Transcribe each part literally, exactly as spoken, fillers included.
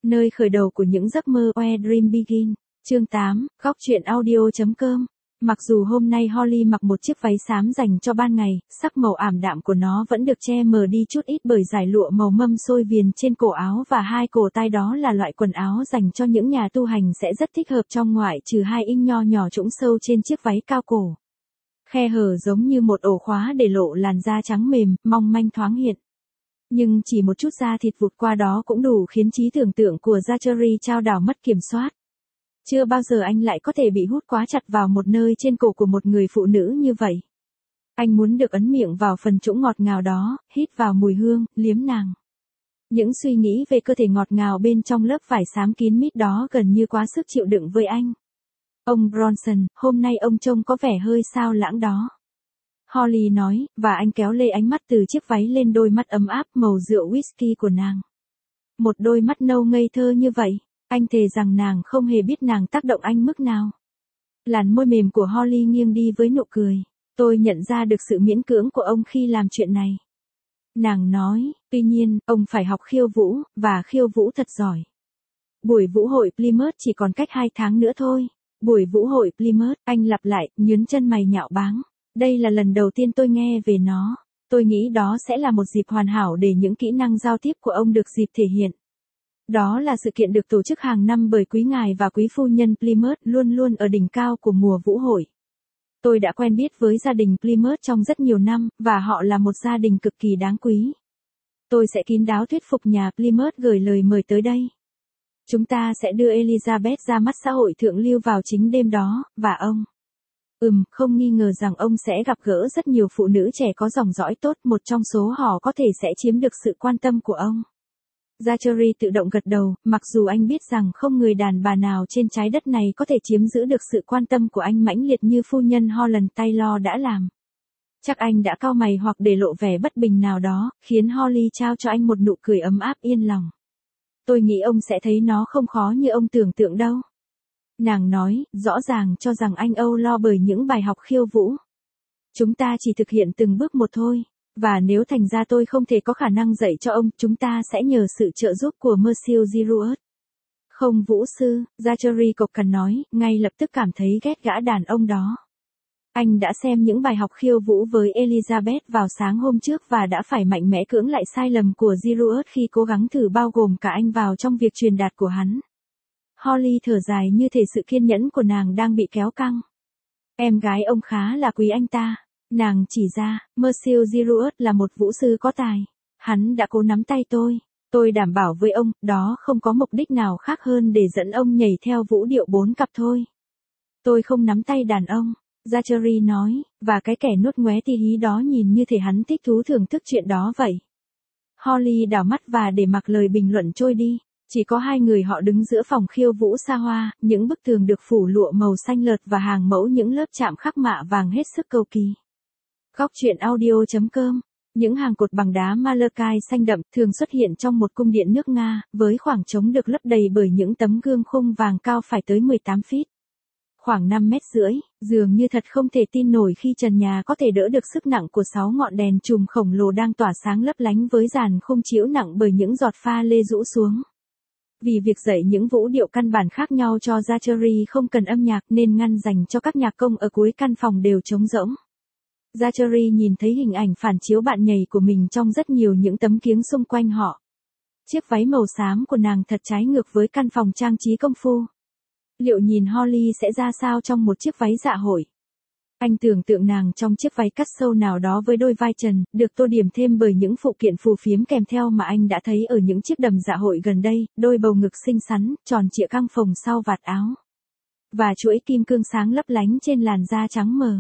Nơi khởi đầu của những giấc mơ Where Dream Begin. Chương tám, góc truyện audio.com. Mặc dù hôm nay Holly mặc một chiếc váy xám dành cho ban ngày, sắc màu ảm đạm của nó vẫn được che mờ đi chút ít bởi dải lụa màu mâm xôi viền trên cổ áo và hai cổ tay, đó là loại quần áo dành cho những nhà tu hành sẽ rất thích hợp trong ngoại trừ hai inch nho nhỏ trũng sâu trên chiếc váy cao cổ. Khe hở giống như một ổ khóa để lộ làn da trắng mềm, mong manh thoáng hiện. Nhưng chỉ một chút da thịt vụt qua đó cũng đủ khiến trí tưởng tượng của Zachary trao đảo mất kiểm soát. Chưa bao giờ anh lại có thể bị hút quá chặt vào một nơi trên cổ của một người phụ nữ như vậy. Anh muốn được ấn miệng vào phần trũng ngọt ngào đó, hít vào mùi hương, liếm nàng. Những suy nghĩ về cơ thể ngọt ngào bên trong lớp vải xám kín mít đó gần như quá sức chịu đựng với anh. Ông Bronson, hôm nay ông trông có vẻ hơi xao lãng đó. Holly nói, và anh kéo lê ánh mắt từ chiếc váy lên đôi mắt ấm áp màu rượu whisky của nàng. Một đôi mắt nâu ngây thơ như vậy, anh thề rằng nàng không hề biết nàng tác động anh mức nào. Làn môi mềm của Holly nghiêng đi với nụ cười. Tôi nhận ra được sự miễn cưỡng của ông khi làm chuyện này. Nàng nói, tuy nhiên, ông phải học khiêu vũ, và khiêu vũ thật giỏi. Buổi vũ hội Plymouth chỉ còn cách hai tháng nữa thôi. Buổi vũ hội Plymouth, anh lặp lại, nhướng chân mày nhạo báng. Đây là lần đầu tiên tôi nghe về nó. Tôi nghĩ đó sẽ là một dịp hoàn hảo để những kỹ năng giao tiếp của ông được dịp thể hiện. Đó là sự kiện được tổ chức hàng năm bởi quý ngài và quý phu nhân Plymouth, luôn luôn ở đỉnh cao của mùa vũ hội. Tôi đã quen biết với gia đình Plymouth trong rất nhiều năm, và họ là một gia đình cực kỳ đáng quý. Tôi sẽ kín đáo thuyết phục nhà Plymouth gửi lời mời tới đây. Chúng ta sẽ đưa Elizabeth ra mắt xã hội thượng lưu vào chính đêm đó, và ông... Ừm, không nghi ngờ rằng ông sẽ gặp gỡ rất nhiều phụ nữ trẻ có dòng dõi tốt, một trong số họ có thể sẽ chiếm được sự quan tâm của ông. Zachary tự động gật đầu, mặc dù anh biết rằng không người đàn bà nào trên trái đất này có thể chiếm giữ được sự quan tâm của anh mãnh liệt như phu nhân Holland Taylor đã làm. Chắc anh đã cau mày hoặc để lộ vẻ bất bình nào đó, khiến Holly trao cho anh một nụ cười ấm áp yên lòng. Tôi nghĩ ông sẽ thấy nó không khó như ông tưởng tượng đâu. Nàng nói, rõ ràng cho rằng anh âu lo bởi những bài học khiêu vũ. Chúng ta chỉ thực hiện từng bước một thôi, và nếu thành ra tôi không thể có khả năng dạy cho ông, chúng ta sẽ nhờ sự trợ giúp của Monsieur Girouet. Không vũ sư, Zachary cộc cằn nói, ngay lập tức cảm thấy ghét gã đàn ông đó. Anh đã xem những bài học khiêu vũ với Elizabeth vào sáng hôm trước và đã phải mạnh mẽ cưỡng lại sai lầm của Girouet khi cố gắng thử bao gồm cả anh vào trong việc truyền đạt của hắn. Holly thở dài như thể sự kiên nhẫn của nàng đang bị kéo căng. Em gái ông khá là quý anh ta. Nàng chỉ ra, Monsieur Girouet là một vũ sư có tài. Hắn đã cố nắm tay tôi. Tôi đảm bảo với ông, đó không có mục đích nào khác hơn để dẫn ông nhảy theo vũ điệu bốn cặp thôi. Tôi không nắm tay đàn ông, Zachary nói, và cái kẻ nuốt ngoé tí hí đó nhìn như thể hắn thích thú thưởng thức chuyện đó vậy. Holly đảo mắt và để mặc lời bình luận trôi đi. Chỉ có hai người họ đứng giữa phòng khiêu vũ xa hoa, những bức tường được phủ lụa màu xanh lợt và hàng mẫu những lớp chạm khắc mạ vàng hết sức cầu kỳ. Góc truyện audio.com. Những hàng cột bằng đá malachite xanh đậm thường xuất hiện trong một cung điện nước Nga, với khoảng trống được lấp đầy bởi những tấm gương khung vàng cao phải tới mười tám feet. Khoảng năm mét rưỡi, dường như thật không thể tin nổi khi trần nhà có thể đỡ được sức nặng của sáu ngọn đèn chùm khổng lồ đang tỏa sáng lấp lánh với dàn khung chiếu nặng bởi những giọt pha lê rũ xuống. Vì việc dạy những vũ điệu căn bản khác nhau cho Zachary không cần âm nhạc nên ngăn dành cho các nhạc công ở cuối căn phòng đều trống rỗng. Zachary nhìn thấy hình ảnh phản chiếu bạn nhảy của mình trong rất nhiều những tấm kiếng xung quanh họ. Chiếc váy màu xám của nàng thật trái ngược với căn phòng trang trí công phu. Liệu nhìn Holly sẽ ra sao trong một chiếc váy dạ hội? Anh tưởng tượng nàng trong chiếc váy cắt sâu nào đó với đôi vai trần, được tô điểm thêm bởi những phụ kiện phù phiếm kèm theo mà anh đã thấy ở những chiếc đầm dạ hội gần đây, đôi bầu ngực xinh xắn, tròn trịa căng phồng sau vạt áo. Và chuỗi kim cương sáng lấp lánh trên làn da trắng mờ.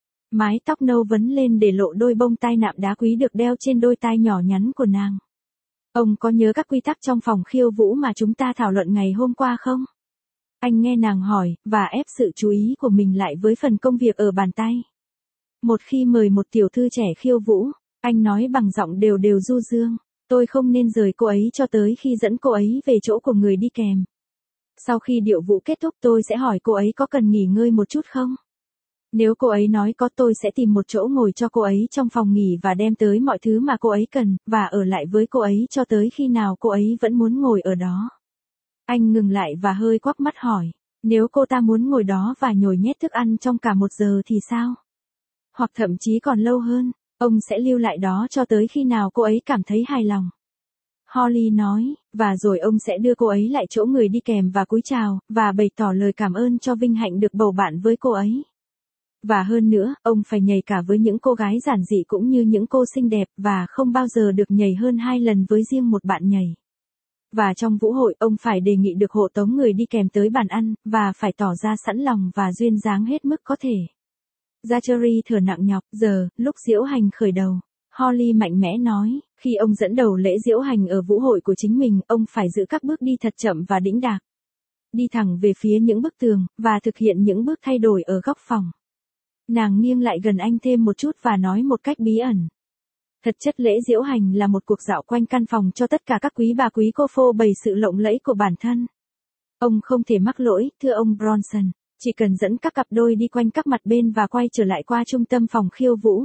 Mái tóc nâu vấn lên để lộ đôi bông tai nạm đá quý được đeo trên đôi tai nhỏ nhắn của nàng. Ông có nhớ các quy tắc trong phòng khiêu vũ mà chúng ta thảo luận ngày hôm qua không? Anh nghe nàng hỏi, và ép sự chú ý của mình lại với phần công việc ở bàn tay. Một khi mời một tiểu thư trẻ khiêu vũ, anh nói bằng giọng đều đều du dương, tôi không nên rời cô ấy cho tới khi dẫn cô ấy về chỗ của người đi kèm. Sau khi điệu vũ kết thúc tôi sẽ hỏi cô ấy có cần nghỉ ngơi một chút không? Nếu cô ấy nói có, tôi sẽ tìm một chỗ ngồi cho cô ấy trong phòng nghỉ và đem tới mọi thứ mà cô ấy cần, và ở lại với cô ấy cho tới khi nào cô ấy vẫn muốn ngồi ở đó. Anh ngừng lại và hơi quắc mắt hỏi, nếu cô ta muốn ngồi đó và nhồi nhét thức ăn trong cả một giờ thì sao? Hoặc thậm chí còn lâu hơn, ông sẽ lưu lại đó cho tới khi nào cô ấy cảm thấy hài lòng. Holly nói, và rồi ông sẽ đưa cô ấy lại chỗ người đi kèm và cúi chào, và bày tỏ lời cảm ơn cho vinh hạnh được bầu bạn với cô ấy. Và hơn nữa, ông phải nhảy cả với những cô gái giản dị cũng như những cô xinh đẹp và không bao giờ được nhảy hơn hai lần với riêng một bạn nhảy. Và trong vũ hội, ông phải đề nghị được hộ tống người đi kèm tới bàn ăn, và phải tỏ ra sẵn lòng và duyên dáng hết mức có thể. Zachary thở nặng nhọc, giờ, lúc diễu hành khởi đầu. Holly mạnh mẽ nói, khi ông dẫn đầu lễ diễu hành ở vũ hội của chính mình, ông phải giữ các bước đi thật chậm và đĩnh đạc. Đi thẳng về phía những bức tường, và thực hiện những bước thay đổi ở góc phòng. Nàng nghiêng lại gần anh thêm một chút và nói một cách bí ẩn. Thật chất lễ diễu hành là một cuộc dạo quanh căn phòng cho tất cả các quý bà quý cô phô bày sự lộng lẫy của bản thân. Ông không thể mắc lỗi, thưa ông Bronson, chỉ cần dẫn các cặp đôi đi quanh các mặt bên và quay trở lại qua trung tâm phòng khiêu vũ.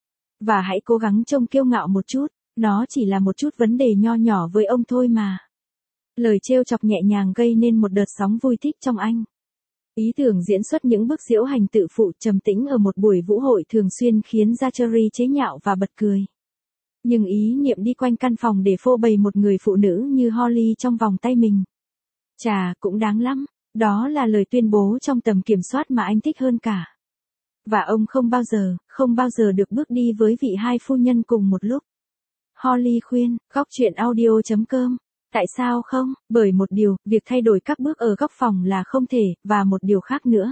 Và hãy cố gắng trông kiêu ngạo một chút, nó chỉ là một chút vấn đề nho nhỏ với ông thôi mà. Lời trêu chọc nhẹ nhàng gây nên một đợt sóng vui thích trong anh. Ý tưởng diễn xuất những bước diễu hành tự phụ trầm tĩnh ở một buổi vũ hội thường xuyên khiến Zachary chế nhạo và bật cười. Nhưng ý niệm đi quanh căn phòng để phô bày một người phụ nữ như Holly trong vòng tay mình. Chà, cũng đáng lắm. Đó là lời tuyên bố trong tầm kiểm soát mà anh thích hơn cả. Và ông không bao giờ, không bao giờ được bước đi với vị hai phu nhân cùng một lúc. Holly khuyên, góc chuyện audio chấm com. Tại sao không? Bởi một điều, việc thay đổi các bước ở góc phòng là không thể, và một điều khác nữa.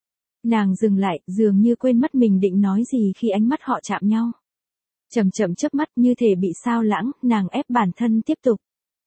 Nàng dừng lại, dường như quên mất mình định nói gì khi ánh mắt họ chạm nhau. Chậm chậm chớp mắt như thể bị sao lãng, nàng ép bản thân tiếp tục.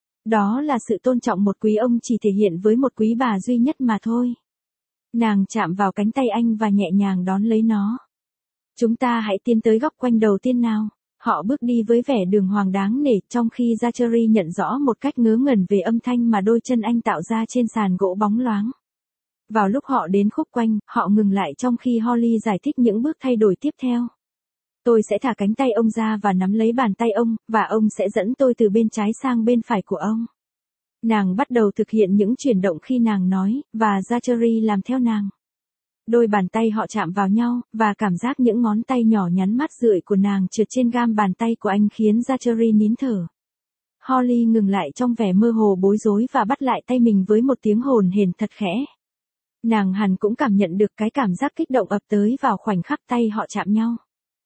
Đó là sự tôn trọng một quý ông chỉ thể hiện với một quý bà duy nhất mà thôi. Nàng chạm vào cánh tay anh và nhẹ nhàng đón lấy nó. Chúng ta hãy tiến tới góc quanh đầu tiên nào. Họ bước đi với vẻ đường hoàng đáng nể, trong khi Zachary nhận rõ một cách ngớ ngẩn về âm thanh mà đôi chân anh tạo ra trên sàn gỗ bóng loáng. Vào lúc họ đến khúc quanh, họ ngừng lại trong khi Holly giải thích những bước thay đổi tiếp theo. Tôi sẽ thả cánh tay ông ra và nắm lấy bàn tay ông, và ông sẽ dẫn tôi từ bên trái sang bên phải của ông. Nàng bắt đầu thực hiện những chuyển động khi nàng nói, và Zachary làm theo nàng. Đôi bàn tay họ chạm vào nhau, và cảm giác những ngón tay nhỏ nhắn mát rượi của nàng trượt trên gam bàn tay của anh khiến Zachary nín thở. Holly ngừng lại trong vẻ mơ hồ bối rối và bắt lại tay mình với một tiếng hồn hển thật khẽ. Nàng hẳn cũng cảm nhận được cái cảm giác kích động ập tới vào khoảnh khắc tay họ chạm nhau.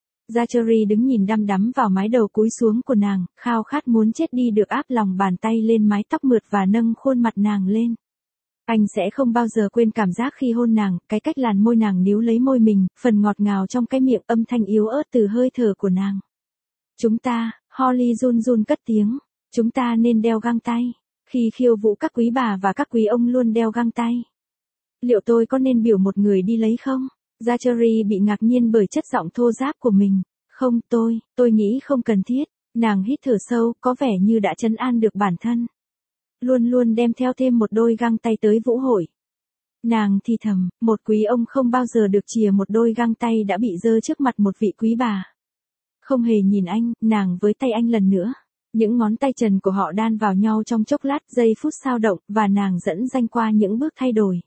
Zachary đứng nhìn đăm đắm vào mái đầu cúi xuống của nàng, khao khát muốn chết đi được áp lòng bàn tay lên mái tóc mượt và nâng khuôn mặt nàng lên. Anh sẽ không bao giờ quên cảm giác khi hôn nàng, cái cách làn môi nàng níu lấy môi mình, phần ngọt ngào trong cái miệng, âm thanh yếu ớt từ hơi thở của nàng. Chúng ta, Holly run run cất tiếng, chúng ta nên đeo găng tay. Khi khiêu vũ các quý bà và các quý ông luôn đeo găng tay. Liệu tôi có nên biểu một người đi lấy không? Zachary bị ngạc nhiên bởi chất giọng thô ráp của mình. Không, tôi, tôi nghĩ không cần thiết. Nàng hít thở sâu, có vẻ như đã trấn an được bản thân. Luôn luôn đem theo thêm một đôi găng tay tới vũ hội. Nàng thì thầm, một quý ông không bao giờ được chìa một đôi găng tay đã bị dơ trước mặt một vị quý bà. Không hề nhìn anh, nàng với tay anh lần nữa. Những ngón tay trần của họ đan vào nhau trong chốc lát, giây phút sao động, và nàng dẫn danh qua những bước thay đổi.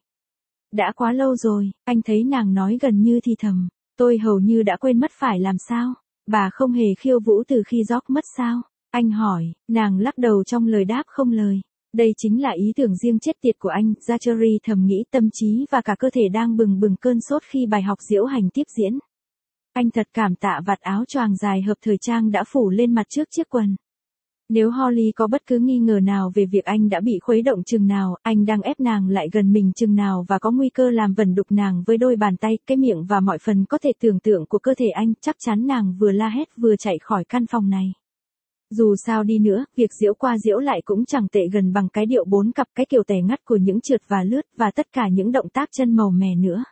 Đã quá lâu rồi, anh thấy nàng nói gần như thì thầm. Tôi hầu như đã quên mất phải làm sao. Bà không hề khiêu vũ từ khi George mất sao? Anh hỏi, nàng lắc đầu trong lời đáp không lời. Đây chính là ý tưởng riêng chết tiệt của anh, Zachary thầm nghĩ, tâm trí và cả cơ thể đang bừng bừng cơn sốt khi bài học diễu hành tiếp diễn. Anh thật cảm tạ vạt áo choàng dài hợp thời trang đã phủ lên mặt trước chiếc quần. Nếu Holly có bất cứ nghi ngờ nào về việc anh đã bị khuấy động chừng nào, anh đang ép nàng lại gần mình chừng nào và có nguy cơ làm vẩn đục nàng với đôi bàn tay, cái miệng và mọi phần có thể tưởng tượng của cơ thể anh, chắc chắn nàng vừa la hét vừa chạy khỏi căn phòng này. Dù sao đi nữa, việc diễu qua diễu lại cũng chẳng tệ gần bằng cái điệu bốn cặp, cái kiểu tẻ ngắt của những trượt và lướt, và tất cả những động tác chân màu mè nữa.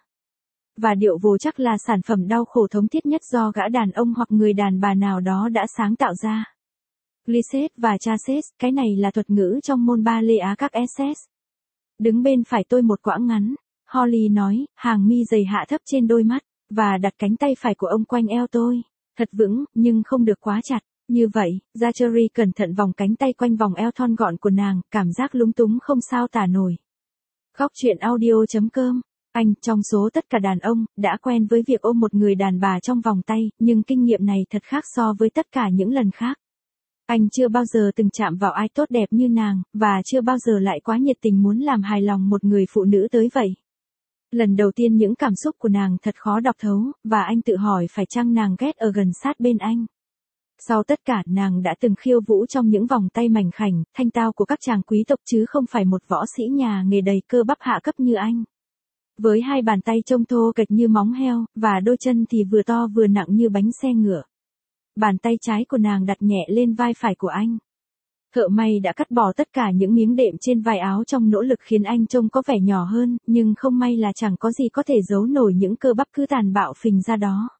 Và điệu vồ chắc là sản phẩm đau khổ thống thiết nhất do gã đàn ông hoặc người đàn bà nào đó đã sáng tạo ra. Glissade và chassez, cái này là thuật ngữ trong môn ba lê Á các ét ét. Đứng bên phải tôi một quãng ngắn, Holly nói, hàng mi dày hạ thấp trên đôi mắt, và đặt cánh tay phải của ông quanh eo tôi. Thật vững, nhưng không được quá chặt. Như vậy, Zachary cẩn thận vòng cánh tay quanh vòng eo thon gọn của nàng, cảm giác lúng túng không sao tả nổi. Góc truyện audio.com. Anh, trong số tất cả đàn ông, đã quen với việc ôm một người đàn bà trong vòng tay, nhưng kinh nghiệm này thật khác so với tất cả những lần khác. Anh chưa bao giờ từng chạm vào ai tốt đẹp như nàng, và chưa bao giờ lại quá nhiệt tình muốn làm hài lòng một người phụ nữ tới vậy. Lần đầu tiên những cảm xúc của nàng thật khó đọc thấu, và anh tự hỏi phải chăng nàng ghét ở gần sát bên anh. Sau tất cả, nàng đã từng khiêu vũ trong những vòng tay mảnh khảnh, thanh tao của các chàng quý tộc chứ không phải một võ sĩ nhà nghề đầy cơ bắp hạ cấp như anh. Với hai bàn tay trông thô kệch như móng heo, và đôi chân thì vừa to vừa nặng như bánh xe ngựa. Bàn tay trái của nàng đặt nhẹ lên vai phải của anh. Thợ may đã cắt bỏ tất cả những miếng đệm trên vai áo trong nỗ lực khiến anh trông có vẻ nhỏ hơn, nhưng không may là chẳng có gì có thể giấu nổi những cơ bắp cứ tàn bạo phình ra đó.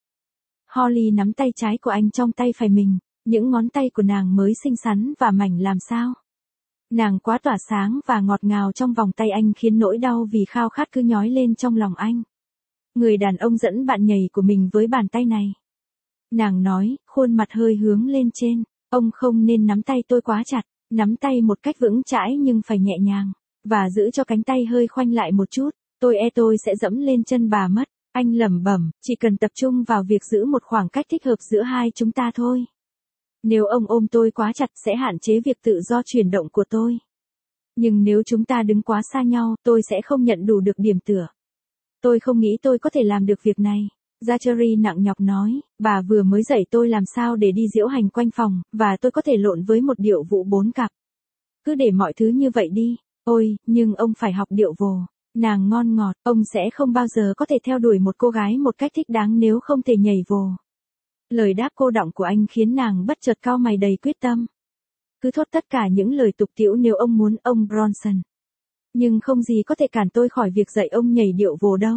Holly nắm tay trái của anh trong tay phải mình, những ngón tay của nàng mới xinh xắn và mảnh làm sao. Nàng quá tỏa sáng và ngọt ngào trong vòng tay anh khiến nỗi đau vì khao khát cứ nhói lên trong lòng anh. Người đàn ông dẫn bạn nhảy của mình với bàn tay này. Nàng nói, khuôn mặt hơi hướng lên trên, ông không nên nắm tay tôi quá chặt, nắm tay một cách vững chãi nhưng phải nhẹ nhàng, và giữ cho cánh tay hơi khoanh lại một chút, tôi e tôi sẽ dẫm lên chân bà mất. Anh lẩm bẩm, chỉ cần tập trung vào việc giữ một khoảng cách thích hợp giữa hai chúng ta thôi. Nếu ông ôm tôi quá chặt sẽ hạn chế việc tự do chuyển động của tôi. Nhưng nếu chúng ta đứng quá xa nhau, tôi sẽ không nhận đủ được điểm tựa. Tôi không nghĩ tôi có thể làm được việc này. Zachary nặng nhọc nói, bà vừa mới dạy tôi làm sao để đi diễu hành quanh phòng, và tôi có thể lộn với một điệu vụ bốn cặp. Cứ để mọi thứ như vậy đi. Ôi, nhưng ông phải học điệu vồ. Nàng ngon ngọt, ông sẽ không bao giờ có thể theo đuổi một cô gái một cách thích đáng nếu không thể nhảy vồ. Lời đáp cô đọng của anh khiến nàng bất chợt cau mày đầy quyết tâm. Cứ thốt tất cả những lời tục tĩu nếu ông muốn, ông Bronson. Nhưng không gì có thể cản tôi khỏi việc dạy ông nhảy điệu vồ đâu.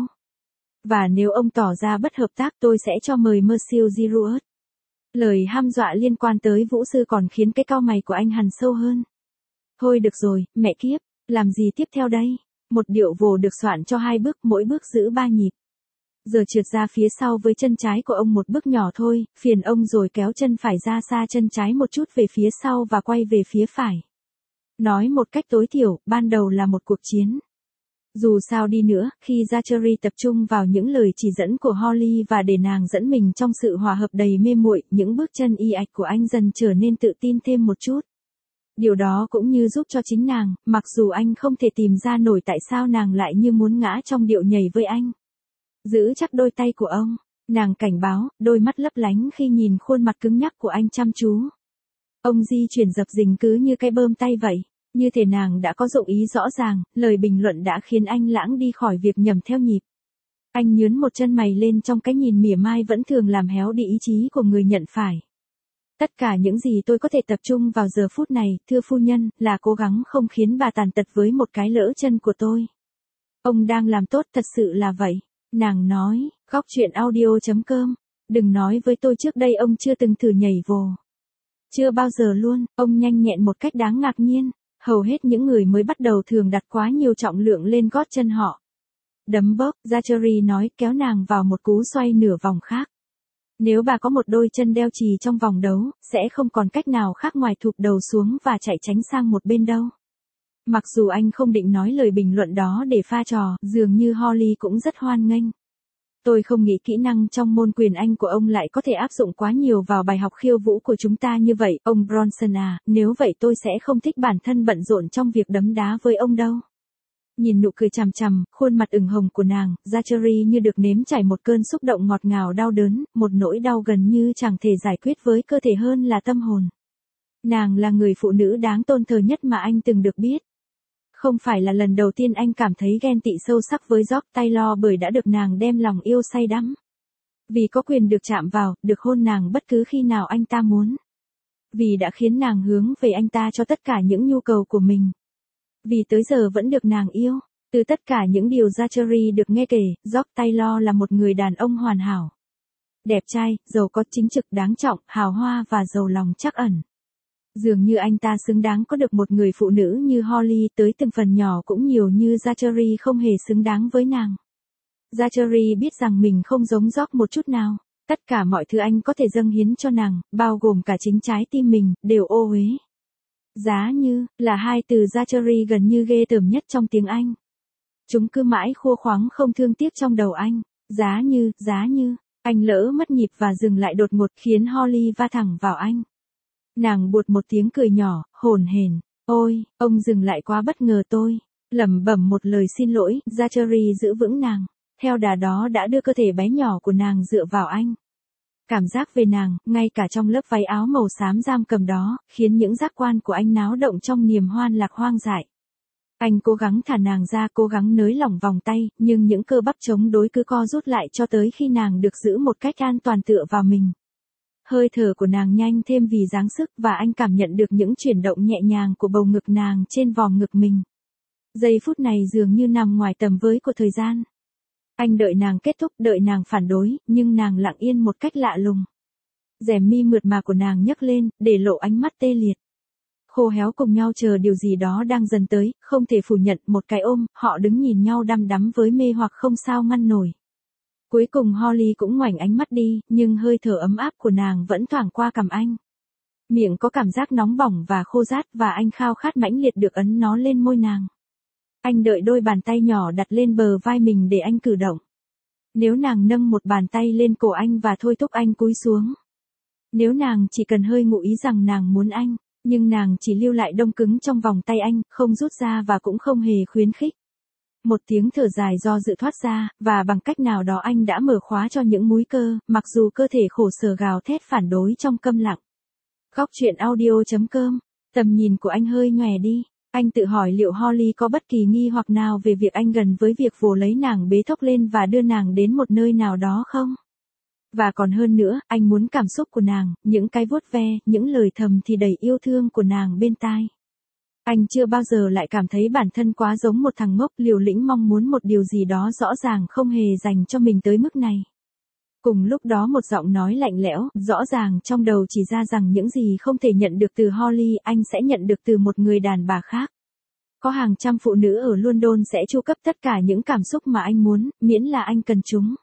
Và nếu ông tỏ ra bất hợp tác tôi sẽ cho mời Monsieur Girouet. Lời hăm dọa liên quan tới vũ sư còn khiến cái cau mày của anh hằn sâu hơn. Thôi được rồi, mẹ kiếp, làm gì tiếp theo đây? Một điệu vồ được soạn cho hai bước, mỗi bước giữ ba nhịp. Giờ trượt ra phía sau với chân trái của ông một bước nhỏ thôi, phiền ông rồi kéo chân phải ra xa chân trái một chút về phía sau và quay về phía phải. Nói một cách tối thiểu, ban đầu là một cuộc chiến. Dù sao đi nữa, khi Zachary tập trung vào những lời chỉ dẫn của Holly và để nàng dẫn mình trong sự hòa hợp đầy mê muội, những bước chân y ạch của anh dần trở nên tự tin thêm một chút. Điều đó cũng như giúp cho chính nàng, mặc dù anh không thể tìm ra nổi tại sao nàng lại như muốn ngã trong điệu nhảy với anh. Giữ chắc đôi tay của ông, nàng cảnh báo, đôi mắt lấp lánh khi nhìn khuôn mặt cứng nhắc của anh chăm chú. Ông di chuyển dập dình cứ như cái bơm tay vậy, như thể nàng đã có dụng ý rõ ràng, lời bình luận đã khiến anh lãng đi khỏi việc nhầm theo nhịp. Anh nhướn một chân mày lên trong cái nhìn mỉa mai vẫn thường làm héo đi ý chí của người nhận phải. Tất cả những gì tôi có thể tập trung vào giờ phút này, thưa phu nhân, là cố gắng không khiến bà tàn tật với một cái lỡ chân của tôi. Ông đang làm tốt, thật sự là vậy. Nàng nói, góc truyện audio.com. Đừng nói với tôi trước đây ông chưa từng thử nhảy vồ. Chưa bao giờ luôn, ông nhanh nhẹn một cách đáng ngạc nhiên. Hầu hết những người mới bắt đầu thường đặt quá nhiều trọng lượng lên gót chân họ. Đấm bóp, Zachary nói, kéo nàng vào một cú xoay nửa vòng khác. Nếu bà có một đôi chân đeo chì trong vòng đấu, sẽ không còn cách nào khác ngoài thụp đầu xuống và chạy tránh sang một bên đâu. Mặc dù anh không định nói lời bình luận đó để pha trò, dường như Holly cũng rất hoan nghênh. Tôi không nghĩ kỹ năng trong môn quyền Anh của ông lại có thể áp dụng quá nhiều vào bài học khiêu vũ của chúng ta như vậy, ông Bronson à, nếu vậy tôi sẽ không thích bản thân bận rộn trong việc đấm đá với ông đâu. Nhìn nụ cười chằm chằm, khuôn mặt ửng hồng của nàng, Zachary như được nếm trải một cơn xúc động ngọt ngào đau đớn, một nỗi đau gần như chẳng thể giải quyết với cơ thể hơn là tâm hồn. Nàng là người phụ nữ đáng tôn thờ nhất mà anh từng được biết. Không phải là lần đầu tiên anh cảm thấy ghen tị sâu sắc với George Taylor bởi đã được nàng đem lòng yêu say đắm. Vì có quyền được chạm vào, được hôn nàng bất cứ khi nào anh ta muốn. Vì đã khiến nàng hướng về anh ta cho tất cả những nhu cầu của mình. Vì tới giờ vẫn được nàng yêu. Từ tất cả những điều Zachary được nghe kể, George Taylor là một người đàn ông hoàn hảo. Đẹp trai, giàu có, chính trực, đáng trọng, hào hoa và giàu lòng trắc ẩn. Dường như anh ta xứng đáng có được một người phụ nữ như Holly, tới từng phần nhỏ cũng nhiều như Zachary không hề xứng đáng với nàng. Zachary biết rằng mình không giống George một chút nào. Tất cả mọi thứ anh có thể dâng hiến cho nàng, bao gồm cả chính trái tim mình, đều ô uế. Giá như, là hai từ Zachary gần như ghê tởm nhất trong tiếng Anh. Chúng cứ mãi khua khoáng không thương tiếc trong đầu anh. Giá như, giá như, anh lỡ mất nhịp và dừng lại đột ngột khiến Holly va thẳng vào anh. Nàng buột một tiếng cười nhỏ, hổn hển. Ôi, ông dừng lại quá bất ngờ tôi. Lẩm bẩm một lời xin lỗi, Zachary giữ vững nàng. Theo đà đó đã đưa cơ thể bé nhỏ của nàng dựa vào anh. Cảm giác về nàng, ngay cả trong lớp váy áo màu xám giam cầm đó, khiến những giác quan của anh náo động trong niềm hoan lạc hoang dại. Anh cố gắng thả nàng ra, cố gắng nới lỏng vòng tay, nhưng những cơ bắp chống đối cứ co rút lại cho tới khi nàng được giữ một cách an toàn tựa vào mình. Hơi thở của nàng nhanh thêm vì dáng sức và anh cảm nhận được những chuyển động nhẹ nhàng của bầu ngực nàng trên vòm ngực mình. Giây phút này dường như nằm ngoài tầm với của thời gian. Anh đợi nàng kết thúc, đợi nàng phản đối, nhưng nàng lặng yên một cách lạ lùng. Rèm mi mượt mà của nàng nhấc lên, để lộ ánh mắt tê liệt. Khô héo cùng nhau chờ điều gì đó đang dần tới, không thể phủ nhận, một cái ôm, họ đứng nhìn nhau đăm đắm với mê hoặc không sao ngăn nổi. Cuối cùng Holly cũng ngoảnh ánh mắt đi, nhưng hơi thở ấm áp của nàng vẫn thoảng qua cằm anh. Miệng có cảm giác nóng bỏng và khô rát và anh khao khát mãnh liệt được ấn nó lên môi nàng. Anh đợi đôi bàn tay nhỏ đặt lên bờ vai mình để anh cử động. Nếu nàng nâng một bàn tay lên cổ anh và thôi thúc anh cúi xuống. Nếu nàng chỉ cần hơi ngụ ý rằng nàng muốn anh, nhưng nàng chỉ lưu lại đông cứng trong vòng tay anh, không rút ra và cũng không hề khuyến khích. Một tiếng thở dài do dự thoát ra, và bằng cách nào đó anh đã mở khóa cho những múi cơ, mặc dù cơ thể khổ sở gào thét phản đối trong câm lặng. Góc truyện audio chấm com, tầm nhìn của anh hơi nhòe đi. Anh tự hỏi liệu Holly có bất kỳ nghi hoặc nào về việc anh gần với việc vồ lấy nàng bế thốc lên và đưa nàng đến một nơi nào đó không? Và còn hơn nữa, anh muốn cảm xúc của nàng, những cái vuốt ve, những lời thầm thì đầy yêu thương của nàng bên tai. Anh chưa bao giờ lại cảm thấy bản thân quá giống một thằng ngốc liều lĩnh mong muốn một điều gì đó rõ ràng không hề dành cho mình tới mức này. Cùng lúc đó một giọng nói lạnh lẽo, rõ ràng trong đầu chỉ ra rằng những gì không thể nhận được từ Holly, anh sẽ nhận được từ một người đàn bà khác. Có hàng trăm phụ nữ ở London sẽ chu cấp tất cả những cảm xúc mà anh muốn, miễn là anh cần chúng.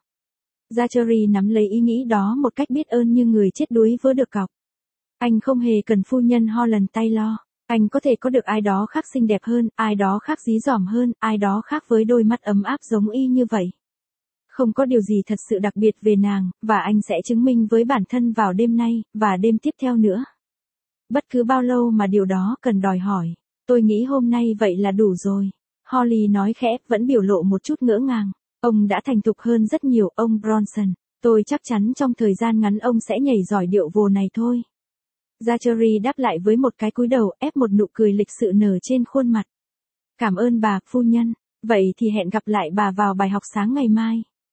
Zachary nắm lấy ý nghĩ đó một cách biết ơn như người chết đuối vớ được cọc. Anh không hề cần phu nhân Holland Taylor. Anh có thể có được ai đó khác xinh đẹp hơn, ai đó khác dí dỏm hơn, ai đó khác với đôi mắt ấm áp giống y như vậy. Không có điều gì thật sự đặc biệt về nàng, và anh sẽ chứng minh với bản thân vào đêm nay, và đêm tiếp theo nữa. Bất cứ bao lâu mà điều đó cần đòi hỏi. Tôi nghĩ hôm nay vậy là đủ rồi. Holly nói khẽ, vẫn biểu lộ một chút ngỡ ngàng. Ông đã thành thục hơn rất nhiều, ông Bronson. Tôi chắc chắn trong thời gian ngắn ông sẽ nhảy giỏi điệu vồ này thôi. Zachary đáp lại với một cái cúi đầu, ép một nụ cười lịch sự nở trên khuôn mặt. Cảm ơn bà, phu nhân. Vậy thì hẹn gặp lại bà vào bài học sáng ngày mai.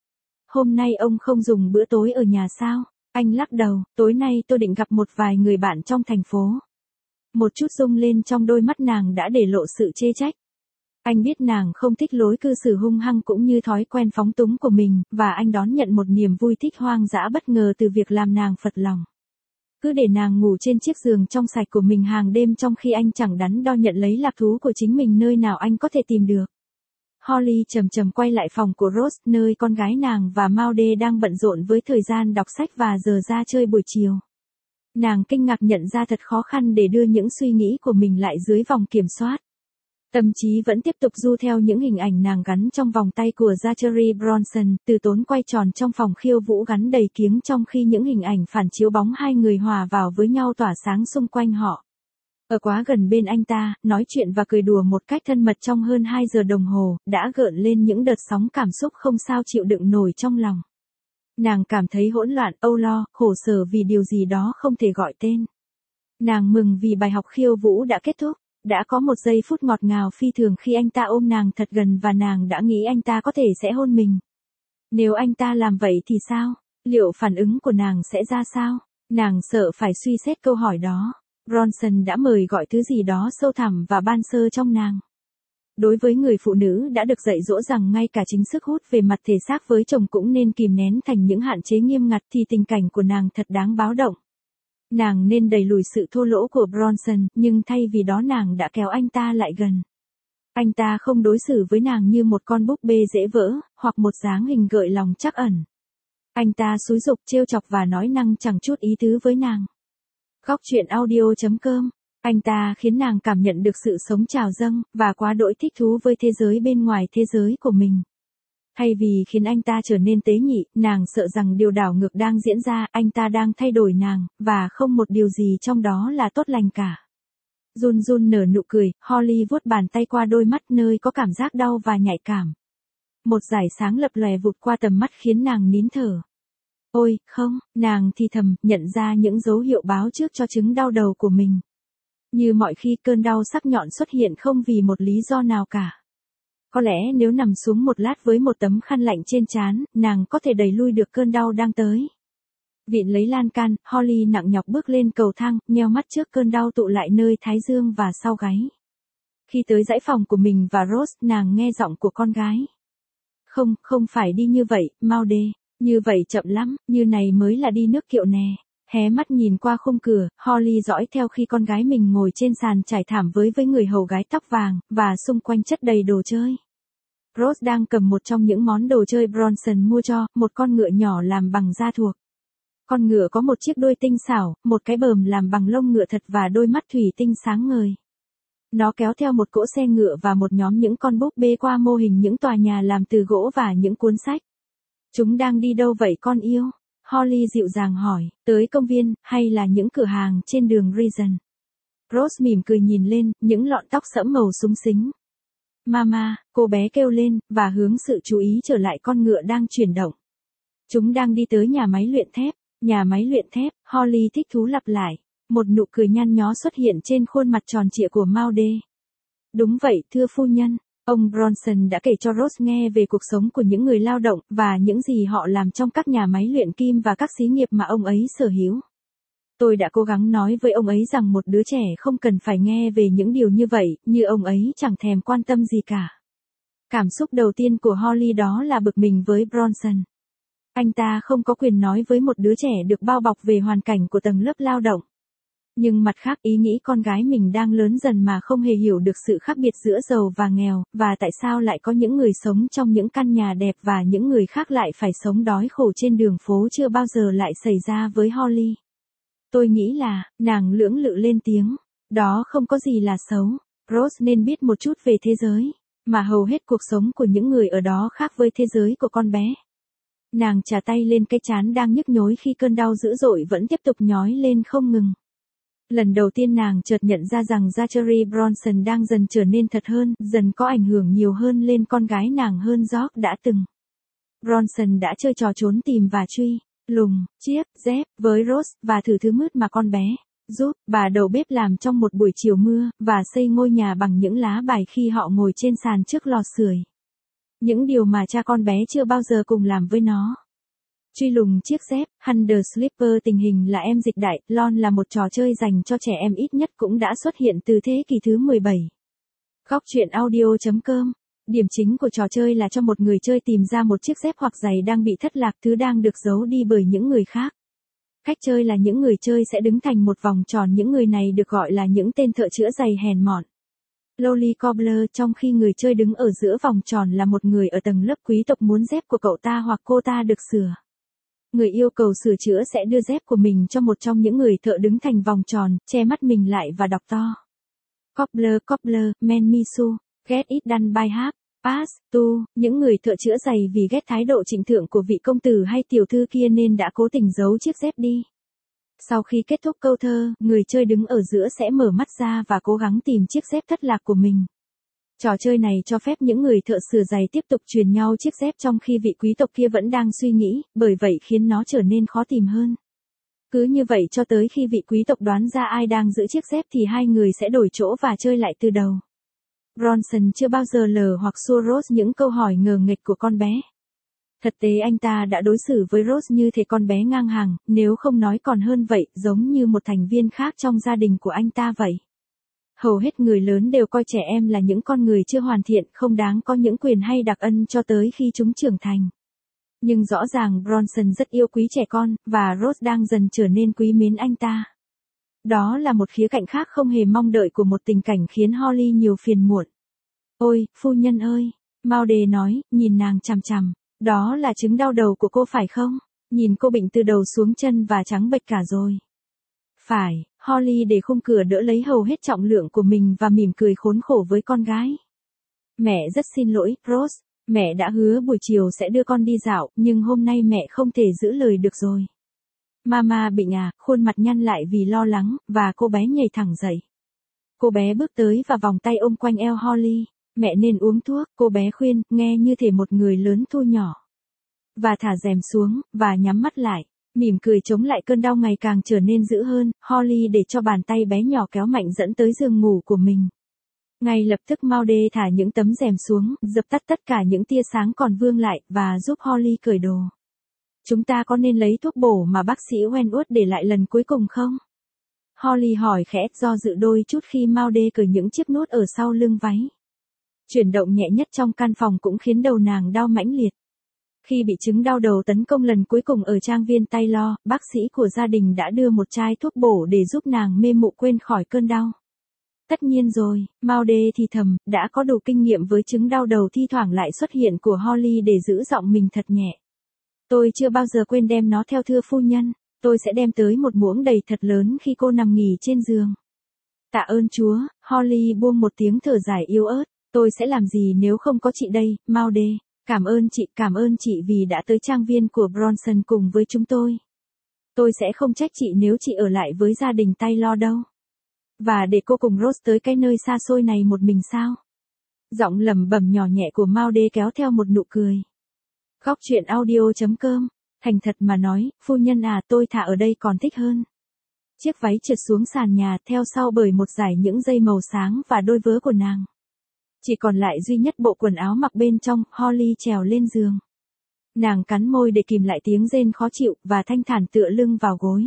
Hôm nay ông không dùng bữa tối ở nhà sao? Anh lắc đầu, tối nay tôi định gặp một vài người bạn trong thành phố. Một chút rung lên trong đôi mắt nàng đã để lộ sự chê trách. Anh biết nàng không thích lối cư xử hung hăng cũng như thói quen phóng túng của mình, và anh đón nhận một niềm vui thích hoang dã bất ngờ từ việc làm nàng phật lòng. Cứ để nàng ngủ trên chiếc giường trong sạch của mình hàng đêm trong khi anh chẳng đắn đo nhận lấy lạc thú của chính mình nơi nào anh có thể tìm được. Holly chậm chậm quay lại phòng của Rose, nơi con gái nàng và Maude đang bận rộn với thời gian đọc sách và giờ ra chơi buổi chiều. Nàng kinh ngạc nhận ra thật khó khăn để đưa những suy nghĩ của mình lại dưới vòng kiểm soát. Tâm trí vẫn tiếp tục du theo những hình ảnh nàng gắn trong vòng tay của Zachary Bronson, từ tốn quay tròn trong phòng khiêu vũ gắn đầy kiếng trong khi những hình ảnh phản chiếu bóng hai người hòa vào với nhau tỏa sáng xung quanh họ. Ở quá gần bên anh ta, nói chuyện và cười đùa một cách thân mật trong hơn hai giờ đồng hồ, đã gợn lên những đợt sóng cảm xúc không sao chịu đựng nổi trong lòng. Nàng cảm thấy hỗn loạn, âu lo, khổ sở vì điều gì đó không thể gọi tên. Nàng mừng vì bài học khiêu vũ đã kết thúc. Đã có một giây phút ngọt ngào phi thường khi anh ta ôm nàng thật gần và nàng đã nghĩ anh ta có thể sẽ hôn mình. Nếu anh ta làm vậy thì sao? Liệu phản ứng của nàng sẽ ra sao? Nàng sợ phải suy xét câu hỏi đó. Bronson đã mời gọi thứ gì đó sâu thẳm và ban sơ trong nàng. Đối với người phụ nữ đã được dạy dỗ rằng ngay cả chính sức hút về mặt thể xác với chồng cũng nên kìm nén thành những hạn chế nghiêm ngặt thì tình cảnh của nàng thật đáng báo động. Nàng nên đẩy lùi sự thô lỗ của Bronson, nhưng thay vì đó nàng đã kéo anh ta lại gần. Anh ta không đối xử với nàng như một con búp bê dễ vỡ, hoặc một dáng hình gợi lòng trắc ẩn. Anh ta xúi giục trêu chọc và nói năng chẳng chút ý tứ với nàng. Góc truyện audio.com. Anh ta khiến nàng cảm nhận được sự sống trào dâng, và quá đỗi thích thú với thế giới bên ngoài thế giới của mình. Thay vì khiến anh ta trở nên tế nhị, nàng sợ rằng điều đảo ngược đang diễn ra, anh ta đang thay đổi nàng, và không một điều gì trong đó là tốt lành cả. Jun Jun nở nụ cười, Holly vuốt bàn tay qua đôi mắt nơi có cảm giác đau và nhạy cảm. Một dải sáng lập lòe vụt qua tầm mắt khiến nàng nín thở. Ôi, không, nàng thì thầm, nhận ra những dấu hiệu báo trước cho chứng đau đầu của mình. Như mọi khi cơn đau sắc nhọn xuất hiện không vì một lý do nào cả. Có lẽ nếu nằm xuống một lát với một tấm khăn lạnh trên trán, nàng có thể đẩy lui được cơn đau đang tới. Vịn lấy lan can, Holly nặng nhọc bước lên cầu thang, nheo mắt trước cơn đau tụ lại nơi thái dương và sau gáy. Khi tới dãy phòng của mình và Rose, nàng nghe giọng của con gái. Không, không phải đi như vậy, mau đê, như vậy chậm lắm, như này mới là đi nước kiệu nè. Hé mắt nhìn qua khung cửa, Holly dõi theo khi con gái mình ngồi trên sàn trải thảm với với người hầu gái tóc vàng, và xung quanh chất đầy đồ chơi. Rose đang cầm một trong những món đồ chơi Bronson mua cho, một con ngựa nhỏ làm bằng da thuộc. Con ngựa có một chiếc đuôi tinh xảo, một cái bờm làm bằng lông ngựa thật và đôi mắt thủy tinh sáng ngời. Nó kéo theo một cỗ xe ngựa và một nhóm những con búp bê qua mô hình những tòa nhà làm từ gỗ và những cuốn sách. Chúng đang đi đâu vậy con yêu? Holly dịu dàng hỏi, tới công viên, hay là những cửa hàng trên đường Regent? Rose mỉm cười nhìn lên, những lọn tóc sẫm màu xúng xính. Mama, cô bé kêu lên, và hướng sự chú ý trở lại con ngựa đang chuyển động. Chúng đang đi tới nhà máy luyện thép, nhà máy luyện thép, Holly thích thú lặp lại. Một nụ cười nhăn nhó xuất hiện trên khuôn mặt tròn trịa của Maude. Đúng vậy, thưa phu nhân. Ông Bronson đã kể cho Rose nghe về cuộc sống của những người lao động, và những gì họ làm trong các nhà máy luyện kim và các xí nghiệp mà ông ấy sở hữu. Tôi đã cố gắng nói với ông ấy rằng một đứa trẻ không cần phải nghe về những điều như vậy, như ông ấy chẳng thèm quan tâm gì cả. Cảm xúc đầu tiên của Holly đó là bực mình với Bronson. Anh ta không có quyền nói với một đứa trẻ được bao bọc về hoàn cảnh của tầng lớp lao động. Nhưng mặt khác, ý nghĩ con gái mình đang lớn dần mà không hề hiểu được sự khác biệt giữa giàu và nghèo, và tại sao lại có những người sống trong những căn nhà đẹp và những người khác lại phải sống đói khổ trên đường phố chưa bao giờ lại xảy ra với Holly. Tôi nghĩ là, nàng lưỡng lự lên tiếng, đó không có gì là xấu, Rose nên biết một chút về thế giới, mà hầu hết cuộc sống của những người ở đó khác với thế giới của con bé. Nàng chà tay lên cái trán đang nhức nhối khi cơn đau dữ dội vẫn tiếp tục nhói lên không ngừng. Lần đầu tiên nàng chợt nhận ra rằng Zachary Bronson đang dần trở nên thật hơn, dần có ảnh hưởng nhiều hơn lên con gái nàng hơn George đã từng. Bronson đã chơi trò trốn tìm và truy, lùng, chiếc, dép, với Rose, và thử thứ mứt mà con bé, giúp, bà đầu bếp làm trong một buổi chiều mưa, và xây ngôi nhà bằng những lá bài khi họ ngồi trên sàn trước lò sưởi. Những điều mà cha con bé chưa bao giờ cùng làm với nó. Truy lùng chiếc dép, Under Slipper tình hình là em dịch đại, Lon là một trò chơi dành cho trẻ em ít nhất cũng đã xuất hiện từ thế kỷ thứ mười bảy. Góc truyện audio.com. Điểm chính của trò chơi là cho một người chơi tìm ra một chiếc dép hoặc giày đang bị thất lạc, thứ đang được giấu đi bởi những người khác. Cách chơi là những người chơi sẽ đứng thành một vòng tròn, những người này được gọi là những tên thợ chữa giày hèn mọn. Lolly Cobbler, trong khi người chơi đứng ở giữa vòng tròn là một người ở tầng lớp quý tộc muốn dép của cậu ta hoặc cô ta được sửa. Người yêu cầu sửa chữa sẽ đưa dép của mình cho một trong những người thợ đứng thành vòng tròn, che mắt mình lại và đọc to. Cobbler, Cobbler, men misu, get it done by half, pass, to, những người thợ chữa giày vì ghét thái độ trịnh thượng của vị công tử hay tiểu thư kia nên đã cố tình giấu chiếc dép đi. Sau khi kết thúc câu thơ, người chơi đứng ở giữa sẽ mở mắt ra và cố gắng tìm chiếc dép thất lạc của mình. Trò chơi này cho phép những người thợ sửa giày tiếp tục truyền nhau chiếc dép trong khi vị quý tộc kia vẫn đang suy nghĩ, bởi vậy khiến nó trở nên khó tìm hơn. Cứ như vậy cho tới khi vị quý tộc đoán ra ai đang giữ chiếc dép thì hai người sẽ đổi chỗ và chơi lại từ đầu. Bronson chưa bao giờ lờ hoặc xua Rose những câu hỏi ngờ nghệch của con bé. Thực tế anh ta đã đối xử với Rose như thể con bé ngang hàng, nếu không nói còn hơn vậy, giống như một thành viên khác trong gia đình của anh ta vậy. Hầu hết người lớn đều coi trẻ em là những con người chưa hoàn thiện, không đáng có những quyền hay đặc ân cho tới khi chúng trưởng thành. Nhưng rõ ràng Bronson rất yêu quý trẻ con, và Rose đang dần trở nên quý mến anh ta. Đó là một khía cạnh khác không hề mong đợi của một tình cảnh khiến Holly nhiều phiền muộn. Ôi, phu nhân ơi, Maude nói, nhìn nàng chằm chằm, đó là chứng đau đầu của cô phải không? Nhìn cô bệnh từ đầu xuống chân và trắng bệch cả rồi. Phải, Holly để khung cửa đỡ lấy hầu hết trọng lượng của mình và mỉm cười khốn khổ với con gái. Mẹ rất xin lỗi, Rose. Mẹ đã hứa buổi chiều sẽ đưa con đi dạo, nhưng hôm nay mẹ không thể giữ lời được rồi. Mama bệnh à, khuôn mặt nhăn lại vì lo lắng, và cô bé nhảy thẳng dậy. Cô bé bước tới và vòng tay ôm quanh eo Holly. Mẹ nên uống thuốc, cô bé khuyên, nghe như thể một người lớn thu nhỏ. Và thả rèm xuống, và nhắm mắt lại. Mỉm cười chống lại cơn đau ngày càng trở nên dữ hơn, Holly để cho bàn tay bé nhỏ kéo mạnh dẫn tới giường ngủ của mình. Ngay lập tức Maude thả những tấm rèm xuống, dập tắt tất cả những tia sáng còn vương lại, và giúp Holly cởi đồ. Chúng ta có nên lấy thuốc bổ mà bác sĩ Wentworth để lại lần cuối cùng không? Holly hỏi khẽ, do dự đôi chút khi Maude cởi những chiếc nút ở sau lưng váy. Chuyển động nhẹ nhất trong căn phòng cũng khiến đầu nàng đau mãnh liệt. Khi bị chứng đau đầu tấn công lần cuối cùng ở trang viên Taylor, bác sĩ của gia đình đã đưa một chai thuốc bổ để giúp nàng mê mụ quên khỏi cơn đau. Tất nhiên rồi, Maude thì thầm, đã có đủ kinh nghiệm với chứng đau đầu thi thoảng lại xuất hiện của Holly để giữ giọng mình thật nhẹ. Tôi chưa bao giờ quên đem nó theo thưa phu nhân, tôi sẽ đem tới một muỗng đầy thật lớn khi cô nằm nghỉ trên giường. Tạ ơn Chúa, Holly buông một tiếng thở dài yếu ớt, tôi sẽ làm gì nếu không có chị đây, Maude. Cảm ơn chị, cảm ơn chị vì đã tới trang viên của Bronson cùng với chúng tôi. Tôi sẽ không trách chị nếu chị ở lại với gia đình Taylor đâu. Và để cô cùng Rose tới cái nơi xa xôi này một mình sao? Giọng lẩm bẩm nhỏ nhẹ của Maude kéo theo một nụ cười. Góc truyện audio chấm com. Thành thật mà nói, phu nhân à, tôi thà ở đây còn thích hơn. Chiếc váy trượt xuống sàn nhà theo sau bởi một dải những dây màu sáng và đôi vớ của nàng. Chỉ còn lại duy nhất bộ quần áo mặc bên trong, Holly trèo lên giường. Nàng cắn môi để kìm lại tiếng rên khó chịu, và thanh thản tựa lưng vào gối.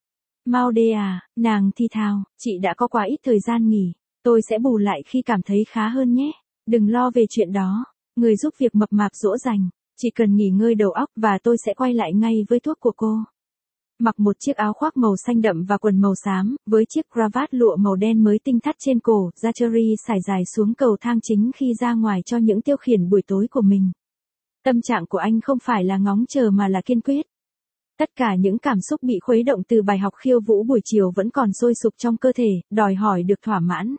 Maude à, nàng thì thào, chị đã có quá ít thời gian nghỉ, tôi sẽ bù lại khi cảm thấy khá hơn nhé. Đừng lo về chuyện đó, người giúp việc mập mạp dỗ dành, chỉ cần nghỉ ngơi đầu óc và tôi sẽ quay lại ngay với thuốc của cô. Mặc một chiếc áo khoác màu xanh đậm và quần màu xám, với chiếc cravat lụa màu đen mới tinh thắt trên cổ, Zachary sải dài xuống cầu thang chính khi ra ngoài cho những tiêu khiển buổi tối của mình. Tâm trạng của anh không phải là ngóng chờ mà là kiên quyết. Tất cả những cảm xúc bị khuấy động từ bài học khiêu vũ buổi chiều vẫn còn sôi sục trong cơ thể, đòi hỏi được thỏa mãn.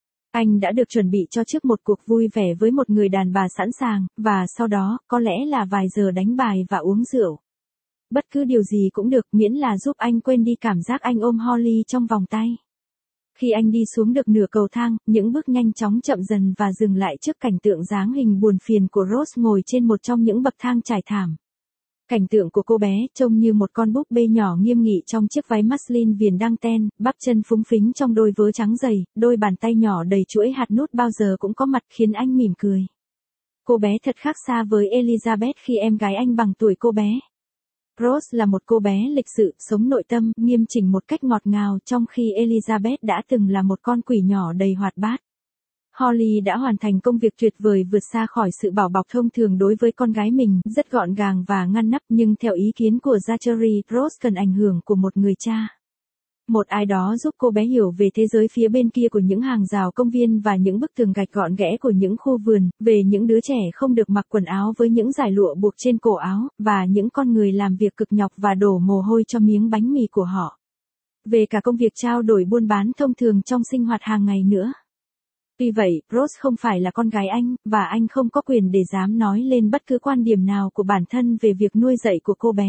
Anh đã được chuẩn bị cho trước một cuộc vui vẻ với một người đàn bà sẵn sàng, và sau đó, có lẽ là vài giờ đánh bài và uống rượu. Bất cứ điều gì cũng được miễn là giúp anh quên đi cảm giác anh ôm Holly trong vòng tay. Khi anh đi xuống được nửa cầu thang, những bước nhanh chóng chậm dần và dừng lại trước cảnh tượng dáng hình buồn phiền của Rose ngồi trên một trong những bậc thang trải thảm. Cảnh tượng của cô bé trông như một con búp bê nhỏ nghiêm nghị trong chiếc váy muslin viền đăng ten, bắp chân phúng phính trong đôi vớ trắng dày, đôi bàn tay nhỏ đầy chuỗi hạt nút bao giờ cũng có mặt khiến anh mỉm cười. Cô bé thật khác xa với Elizabeth khi em gái anh bằng tuổi cô bé. Rose là một cô bé lịch sự, sống nội tâm, nghiêm chỉnh một cách ngọt ngào trong khi Elizabeth đã từng là một con quỷ nhỏ đầy hoạt bát. Holly đã hoàn thành công việc tuyệt vời vượt xa khỏi sự bảo bọc thông thường đối với con gái mình, rất gọn gàng và ngăn nắp nhưng theo ý kiến của Zachary, Rose cần ảnh hưởng của một người cha. Một ai đó giúp cô bé hiểu về thế giới phía bên kia của những hàng rào công viên và những bức tường gạch gọn ghẽ của những khu vườn, về những đứa trẻ không được mặc quần áo với những dải lụa buộc trên cổ áo, và những con người làm việc cực nhọc và đổ mồ hôi cho miếng bánh mì của họ. Về cả công việc trao đổi buôn bán thông thường trong sinh hoạt hàng ngày nữa. Tuy vậy, Rose không phải là con gái anh, và anh không có quyền để dám nói lên bất cứ quan điểm nào của bản thân về việc nuôi dạy của cô bé.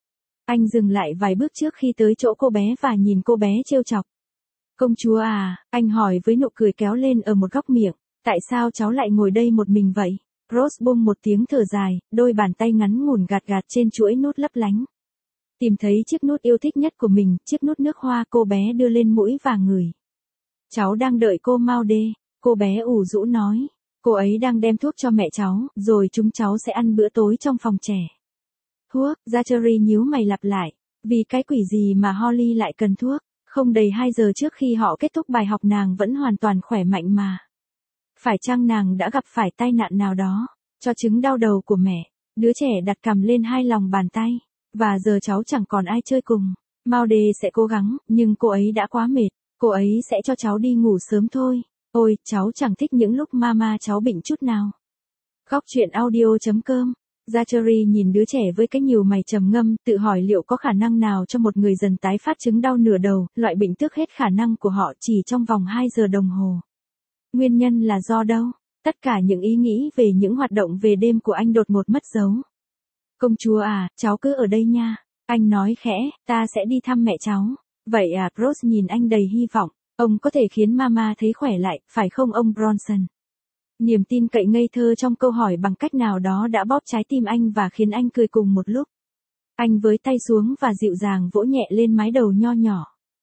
Anh dừng lại vài bước trước khi tới chỗ cô bé và nhìn cô bé trêu chọc. Công chúa à, anh hỏi với nụ cười kéo lên ở một góc miệng, tại sao cháu lại ngồi đây một mình vậy? Rose buông một tiếng thở dài, đôi bàn tay ngắn ngủn gạt gạt trên chuỗi nút lấp lánh. Tìm thấy chiếc nút yêu thích nhất của mình, chiếc nút nước hoa cô bé đưa lên mũi và ngửi. Cháu đang đợi cô Maude, cô bé ủ rũ nói. Cô ấy đang đem thuốc cho mẹ cháu, rồi chúng cháu sẽ ăn bữa tối trong phòng trẻ. Thuốc, Zachary nhíu mày lặp lại. Vì cái quỷ gì mà Holly lại cần thuốc? Không đầy hai giờ trước khi họ kết thúc bài học nàng vẫn hoàn toàn khỏe mạnh mà. Phải chăng nàng đã gặp phải tai nạn nào đó? Cho chứng đau đầu của mẹ. Đứa trẻ đặt cằm lên hai lòng bàn tay. Và giờ cháu chẳng còn ai chơi cùng. Maude sẽ cố gắng, nhưng cô ấy đã quá mệt. Cô ấy sẽ cho cháu đi ngủ sớm thôi. Ôi, cháu chẳng thích những lúc mama cháu bệnh chút nào. Góc truyện audio chấm com Zachary nhìn đứa trẻ với cái nhíu mày trầm ngâm, tự hỏi liệu có khả năng nào cho một người dần tái phát chứng đau nửa đầu, loại bệnh tước hết khả năng của họ chỉ trong vòng hai giờ đồng hồ. Nguyên nhân là do đâu? Tất cả những ý nghĩ về những hoạt động về đêm của anh đột ngột mất dấu. Công chúa à, cháu cứ ở đây nha. Anh nói khẽ, ta sẽ đi thăm mẹ cháu. Vậy à, Rose nhìn anh đầy hy vọng. Ông có thể khiến mama thấy khỏe lại, phải không ông Bronson? Niềm tin cậy ngây thơ trong câu hỏi bằng cách nào đó đã bóp trái tim anh và khiến anh cười cùng một lúc. Anh với tay xuống và dịu dàng vỗ nhẹ lên mái đầu nho nhỏ.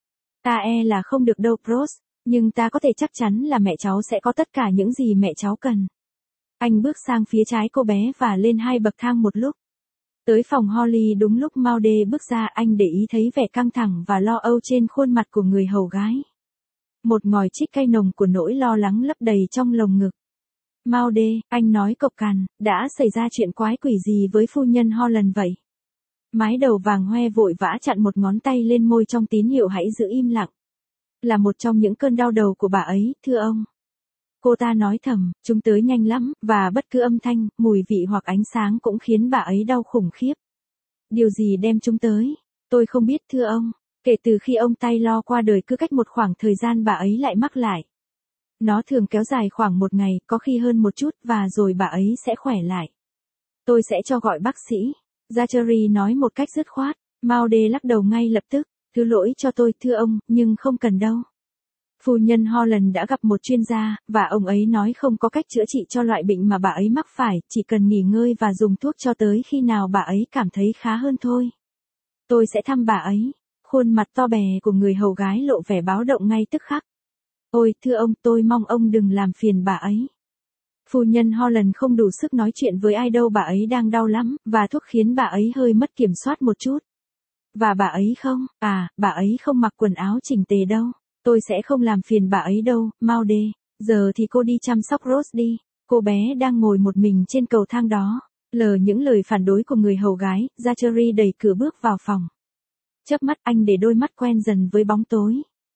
Ta e là không được đâu Rose, nhưng ta có thể chắc chắn là mẹ cháu sẽ có tất cả những gì mẹ cháu cần. Anh bước sang phía trái cô bé và lên hai bậc thang một lúc. Tới phòng Holly đúng lúc Maude bước ra, anh để ý thấy vẻ căng thẳng và lo âu trên khuôn mặt của người hầu gái. Một ngòi chích cay nồng của nỗi lo lắng lấp đầy trong lồng ngực. Maude, anh nói cộc cằn, đã xảy ra chuyện quái quỷ gì với phu nhân Holland vậy? Mái đầu vàng hoe vội vã chặn một ngón tay lên môi trong tín hiệu hãy giữ im lặng. Là một trong những cơn đau đầu của bà ấy, thưa ông. Cô ta nói thầm, chúng tới nhanh lắm, và bất cứ âm thanh, mùi vị hoặc ánh sáng cũng khiến bà ấy đau khủng khiếp. Điều gì đem chúng tới? Tôi không biết thưa ông. Kể từ khi ông Taylor qua đời cứ cách một khoảng thời gian bà ấy lại mắc lại. Nó thường kéo dài khoảng một ngày, có khi hơn một chút, và rồi bà ấy sẽ khỏe lại. Tôi sẽ cho gọi bác sĩ. Zachary nói một cách dứt khoát. Maude lắc đầu ngay lập tức. Thứ lỗi cho tôi thưa ông, nhưng không cần đâu. Phu nhân Holland đã gặp một chuyên gia, và ông ấy nói không có cách chữa trị cho loại bệnh mà bà ấy mắc phải, chỉ cần nghỉ ngơi và dùng thuốc cho tới khi nào bà ấy cảm thấy khá hơn thôi. Tôi sẽ thăm bà ấy. Khuôn mặt to bè của người hầu gái lộ vẻ báo động ngay tức khắc. Ôi, thưa ông, tôi mong ông đừng làm phiền bà ấy. Phu nhân Holland không đủ sức nói chuyện với ai đâu, bà ấy đang đau lắm, và thuốc khiến bà ấy hơi mất kiểm soát một chút. Và bà ấy không, à, bà ấy không mặc quần áo chỉnh tề đâu. Tôi sẽ không làm phiền bà ấy đâu, Maude. Giờ thì cô đi chăm sóc Rose đi. Cô bé đang ngồi một mình trên cầu thang đó. Lờ những lời phản đối của người hầu gái, Zachary đẩy cửa bước vào phòng. Chớp mắt anh để đôi mắt quen dần với bóng tối.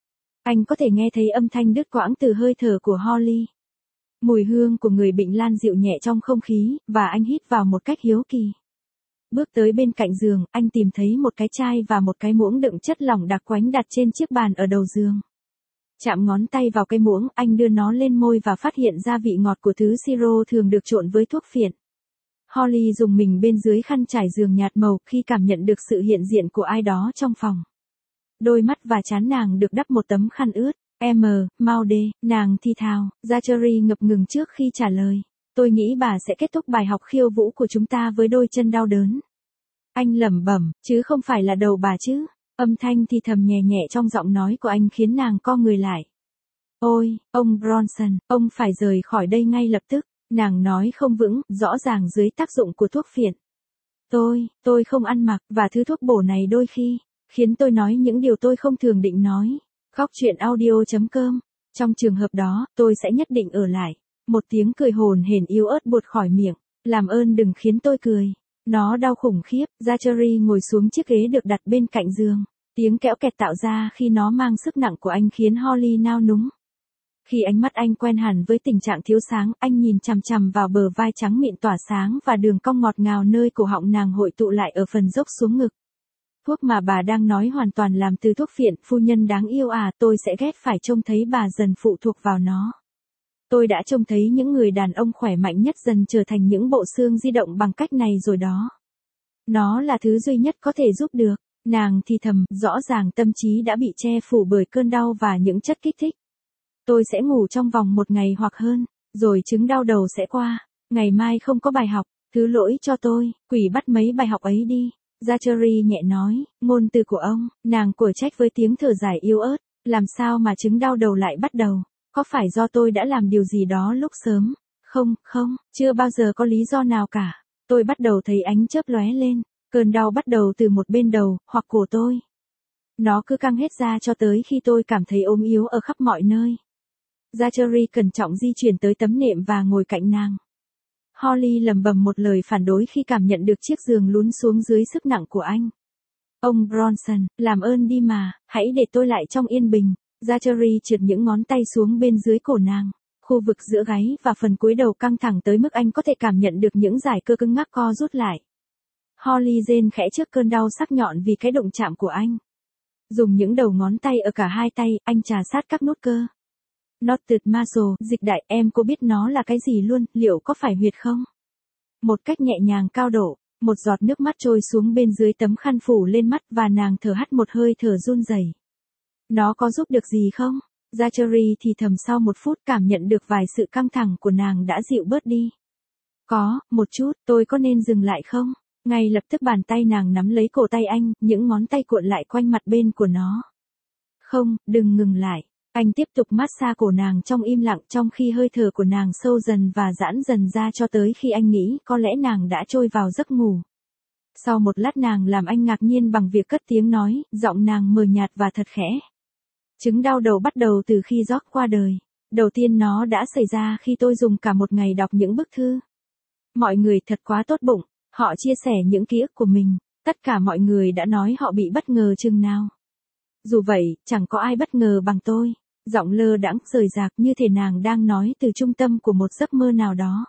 Anh có thể nghe thấy âm thanh đứt quãng từ hơi thở của Holly. Mùi hương của người bệnh lan dịu nhẹ trong không khí, và anh hít vào một cách hiếu kỳ. Bước tới bên cạnh giường, anh tìm thấy một cái chai và một cái muỗng đựng chất lỏng đặc quánh đặt trên chiếc bàn ở đầu giường. Chạm ngón tay vào cái muỗng, anh đưa nó lên môi và phát hiện ra vị ngọt của thứ siro thường được trộn với thuốc phiện. Holly dùng mình bên dưới khăn trải giường nhạt màu khi cảm nhận được sự hiện diện của ai đó trong phòng. Đôi mắt và trán nàng được đắp một tấm khăn ướt. M, Maude, nàng thi thào. Zachary ngập ngừng trước khi trả lời. Tôi nghĩ bà sẽ kết thúc bài học khiêu vũ của chúng ta với đôi chân đau đớn. Anh lẩm bẩm, chứ không phải là đầu bà chứ. Âm thanh thì thầm nhẹ nhẹ trong giọng nói của anh khiến nàng co người lại. Ôi, ông Bronson, ông phải rời khỏi đây ngay lập tức. Nàng nói không vững, rõ ràng dưới tác dụng của thuốc phiện. Tôi, tôi không ăn mặc, và thứ thuốc bổ này đôi khi, khiến tôi nói những điều tôi không thường định nói. Góc truyện audio chấm com. Trong trường hợp đó, tôi sẽ nhất định ở lại. Một tiếng cười hồn hển yếu ớt buột khỏi miệng. Làm ơn đừng khiến tôi cười. Nó đau khủng khiếp. Zachary ngồi xuống chiếc ghế được đặt bên cạnh giường. Tiếng kẽo kẹt tạo ra khi nó mang sức nặng của anh khiến Holly nao núng. Khi ánh mắt anh quen hẳn với tình trạng thiếu sáng, anh nhìn chằm chằm vào bờ vai trắng mịn tỏa sáng và đường cong ngọt ngào nơi cổ họng nàng hội tụ lại ở phần dốc xuống ngực. Thuốc mà bà đang nói hoàn toàn làm từ thuốc phiện, phu nhân đáng yêu à, tôi sẽ ghét phải trông thấy bà dần phụ thuộc vào nó. Tôi đã trông thấy những người đàn ông khỏe mạnh nhất dần trở thành những bộ xương di động bằng cách này rồi đó. Nó là thứ duy nhất có thể giúp được. Nàng thì thầm, rõ ràng tâm trí đã bị che phủ bởi cơn đau và những chất kích thích. Tôi sẽ ngủ trong vòng một ngày hoặc hơn, rồi chứng đau đầu sẽ qua. Ngày mai không có bài học, thứ lỗi cho tôi, quỷ bắt mấy bài học ấy đi. Zachary nhẹ nói, ngôn từ của ông, nàng của trách với tiếng thở dài yếu ớt, làm sao mà chứng đau đầu lại bắt đầu, có phải do tôi đã làm điều gì đó lúc sớm, không, không, chưa bao giờ có lý do nào cả, tôi bắt đầu thấy ánh chớp lóe lên, cơn đau bắt đầu từ một bên đầu, hoặc cổ tôi. Nó cứ căng hết ra cho tới khi tôi cảm thấy ốm yếu ở khắp mọi nơi. Zachary cẩn trọng di chuyển tới tấm nệm và ngồi cạnh nàng. Holly lẩm bẩm một lời phản đối khi cảm nhận được chiếc giường lún xuống dưới sức nặng của anh. Ông Bronson, làm ơn đi mà, hãy để tôi lại trong yên bình. Zachary trượt những ngón tay xuống bên dưới cổ nàng. Khu vực giữa gáy và phần cúi đầu căng thẳng tới mức anh có thể cảm nhận được những dải cơ cứng ngắc co rút lại. Holly rên khẽ trước cơn đau sắc nhọn vì cái đụng chạm của anh. Dùng những đầu ngón tay ở cả hai tay, anh trà sát các nút cơ. Knotted muscle, dịch đại, em có biết nó là cái gì luôn, liệu có phải huyệt không? Một cách nhẹ nhàng cao độ, một giọt nước mắt trôi xuống bên dưới tấm khăn phủ lên mắt và nàng thở hắt một hơi thở run rẩy. Nó có giúp được gì không? Zachary thì thầm sau một phút cảm nhận được vài sự căng thẳng của nàng đã dịu bớt đi. Có, một chút, tôi có nên dừng lại không? Ngay lập tức bàn tay nàng nắm lấy cổ tay anh, những ngón tay cuộn lại quanh mặt bên của nó. Không, đừng ngừng lại. Anh tiếp tục massage cổ nàng trong im lặng trong khi hơi thở của nàng sâu dần và giãn dần ra cho tới khi anh nghĩ có lẽ nàng đã trôi vào giấc ngủ. Sau một lát nàng làm anh ngạc nhiên bằng việc cất tiếng nói, giọng nàng mờ nhạt và thật khẽ. Chứng đau đầu bắt đầu từ khi George qua đời. Đầu tiên nó đã xảy ra khi tôi dùng cả một ngày đọc những bức thư. Mọi người thật quá tốt bụng, họ chia sẻ những ký ức của mình, tất cả mọi người đã nói họ bị bất ngờ chừng nào. Dù vậy, chẳng có ai bất ngờ bằng tôi. Giọng lơ đãng rời rạc như thể nàng đang nói từ trung tâm của một giấc mơ nào đó.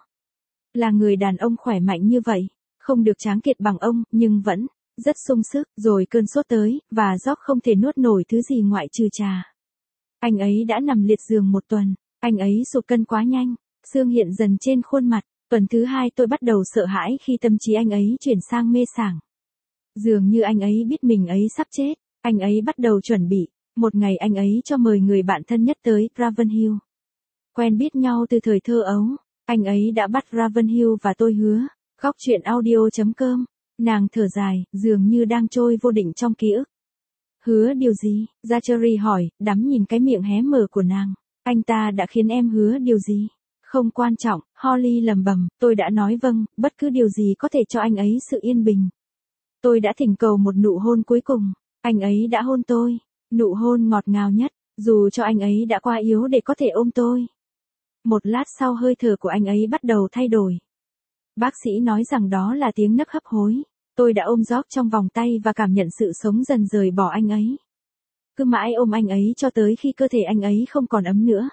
Là người đàn ông khỏe mạnh như vậy, không được tráng kiệt bằng ông, nhưng vẫn rất sung sức, rồi cơn sốt tới, và George không thể nuốt nổi thứ gì ngoại trừ trà. Anh ấy đã nằm liệt giường một tuần, anh ấy sụt cân quá nhanh, xương hiện dần trên khuôn mặt. Tuần thứ hai tôi bắt đầu sợ hãi khi tâm trí anh ấy chuyển sang mê sảng. Dường như anh ấy biết mình ấy sắp chết, anh ấy bắt đầu chuẩn bị. Một ngày anh ấy cho mời người bạn thân nhất tới Ravenhill. Quen biết nhau từ thời thơ ấu, anh ấy đã bắt Ravenhill và tôi hứa. Góc chuyện audio chấm com. Nàng thở dài, dường như đang trôi vô định trong ký ức. Hứa điều gì? Zachary hỏi, đắm nhìn cái miệng hé mở của nàng. Anh ta đã khiến em hứa điều gì? Không quan trọng, Holly lầm bầm, tôi đã nói vâng, bất cứ điều gì có thể cho anh ấy sự yên bình. Tôi đã thỉnh cầu một nụ hôn cuối cùng, anh ấy đã hôn tôi, nụ hôn ngọt ngào nhất, dù cho anh ấy đã quá yếu để có thể ôm tôi. Một lát sau hơi thở của anh ấy bắt đầu thay đổi. Bác sĩ nói rằng đó là tiếng nấc hấp hối. Tôi đã ôm George trong vòng tay và cảm nhận sự sống dần rời bỏ anh ấy. Cứ mãi ôm anh ấy cho tới khi cơ thể anh ấy không còn ấm nữa.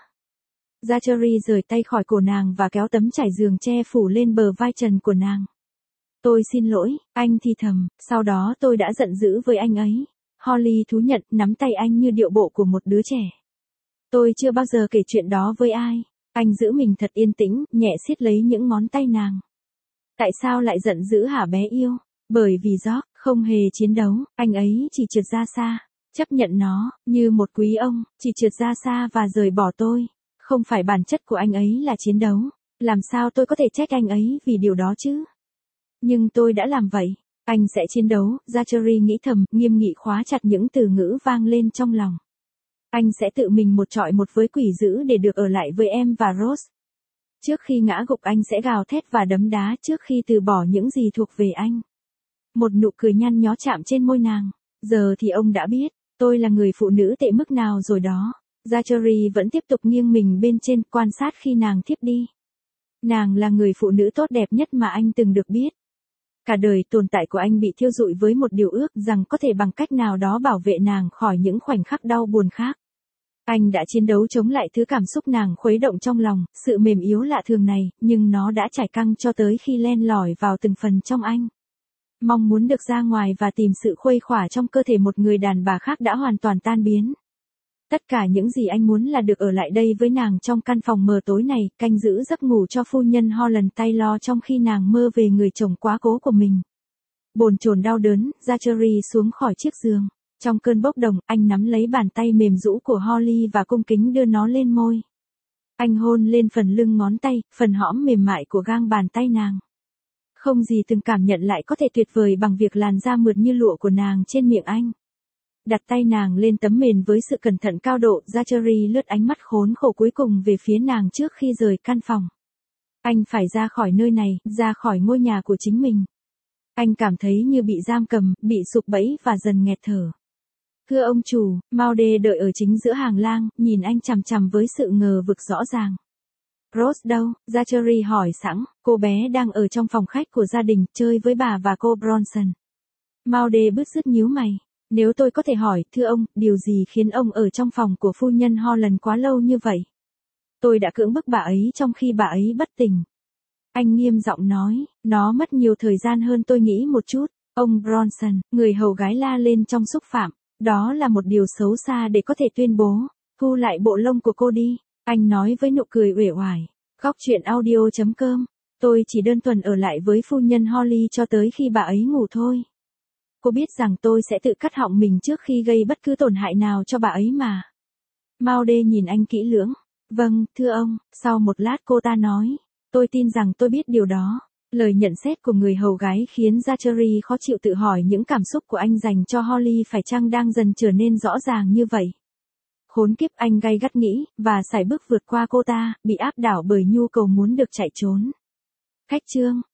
Zachary rời tay khỏi cổ nàng và kéo tấm trải giường che phủ lên bờ vai trần của nàng. Tôi xin lỗi, anh thì thầm, sau đó tôi đã giận dữ với anh ấy. Holly thú nhận, nắm tay anh như điệu bộ của một đứa trẻ. Tôi chưa bao giờ kể chuyện đó với ai. Anh giữ mình thật yên tĩnh, nhẹ siết lấy những ngón tay nàng. Tại sao lại giận dữ hả bé yêu? Bởi vì George không hề chiến đấu, anh ấy chỉ trượt ra xa. Chấp nhận nó, như một quý ông, chỉ trượt ra xa và rời bỏ tôi. Không phải bản chất của anh ấy là chiến đấu. Làm sao tôi có thể trách anh ấy vì điều đó chứ? Nhưng tôi đã làm vậy. Anh sẽ chiến đấu, Zachary nghĩ thầm, nghiêm nghị khóa chặt những từ ngữ vang lên trong lòng. Anh sẽ tự mình một trọi một với quỷ dữ để được ở lại với em và Rose. Trước khi ngã gục anh sẽ gào thét và đấm đá trước khi từ bỏ những gì thuộc về anh. Một nụ cười nhăn nhó chạm trên môi nàng. Giờ thì ông đã biết, tôi là người phụ nữ tệ mức nào rồi đó. Zachary vẫn tiếp tục nghiêng mình bên trên quan sát khi nàng thiếp đi. Nàng là người phụ nữ tốt đẹp nhất mà anh từng được biết. Cả đời tồn tại của anh bị thiêu rụi với một điều ước rằng có thể bằng cách nào đó bảo vệ nàng khỏi những khoảnh khắc đau buồn khác. Anh đã chiến đấu chống lại thứ cảm xúc nàng khuấy động trong lòng, sự mềm yếu lạ thường này, nhưng nó đã trải căng cho tới khi len lỏi vào từng phần trong anh. Mong muốn được ra ngoài và tìm sự khuây khỏa trong cơ thể một người đàn bà khác đã hoàn toàn tan biến. Tất cả những gì anh muốn là được ở lại đây với nàng trong căn phòng mờ tối này, canh giữ giấc ngủ cho phu nhân Holland Taylor trong khi nàng mơ về người chồng quá cố của mình. Bồn chồn đau đớn, Zachary xuống khỏi chiếc giường. Trong cơn bốc đồng, anh nắm lấy bàn tay mềm rũ của Holly và cung kính đưa nó lên môi. Anh hôn lên phần lưng ngón tay, phần hõm mềm mại của gang bàn tay nàng. Không gì từng cảm nhận lại có thể tuyệt vời bằng việc làn da mượt như lụa của nàng trên miệng anh. Đặt tay nàng lên tấm mền với sự cẩn thận cao độ, Zachary lướt ánh mắt khốn khổ cuối cùng về phía nàng trước khi rời căn phòng. Anh phải ra khỏi nơi này, ra khỏi ngôi nhà của chính mình. Anh cảm thấy như bị giam cầm, bị sụp bẫy và dần nghẹt thở. Thưa ông chủ, Maude đợi ở chính giữa hàng lang, nhìn anh chằm chằm với sự ngờ vực rõ ràng. Rose đâu? Zachary hỏi sẵn, cô bé đang ở trong phòng khách của gia đình, chơi với bà và cô Bronson. Maude bứt rứt nhíu mày. Nếu tôi có thể hỏi, thưa ông, điều gì khiến ông ở trong phòng của phu nhân Holland quá lâu như vậy? Tôi đã cưỡng bức bà ấy trong khi bà ấy bất tỉnh. Anh nghiêm giọng nói, nó mất nhiều thời gian hơn tôi nghĩ một chút. Ông Bronson, người hầu gái la lên trong xúc phạm. Đó là một điều xấu xa để có thể tuyên bố. Thu lại bộ lông của cô đi. Anh nói với nụ cười uể oải. Góc chuyện audio chấm com. Tôi chỉ đơn thuần ở lại với phu nhân Holly cho tới khi bà ấy ngủ thôi. Cô biết rằng tôi sẽ tự cắt họng mình trước khi gây bất cứ tổn hại nào cho bà ấy mà. Maude nhìn anh kỹ lưỡng. Vâng, thưa ông, sau một lát cô ta nói. Tôi tin rằng tôi biết điều đó. Lời nhận xét của người hầu gái khiến Zachary khó chịu, tự hỏi những cảm xúc của anh dành cho Holly phải chăng đang dần trở nên rõ ràng như vậy. Khốn kiếp, anh gay gắt nghĩ, và sải bước vượt qua cô ta, bị áp đảo bởi nhu cầu muốn được chạy trốn. Khách trương,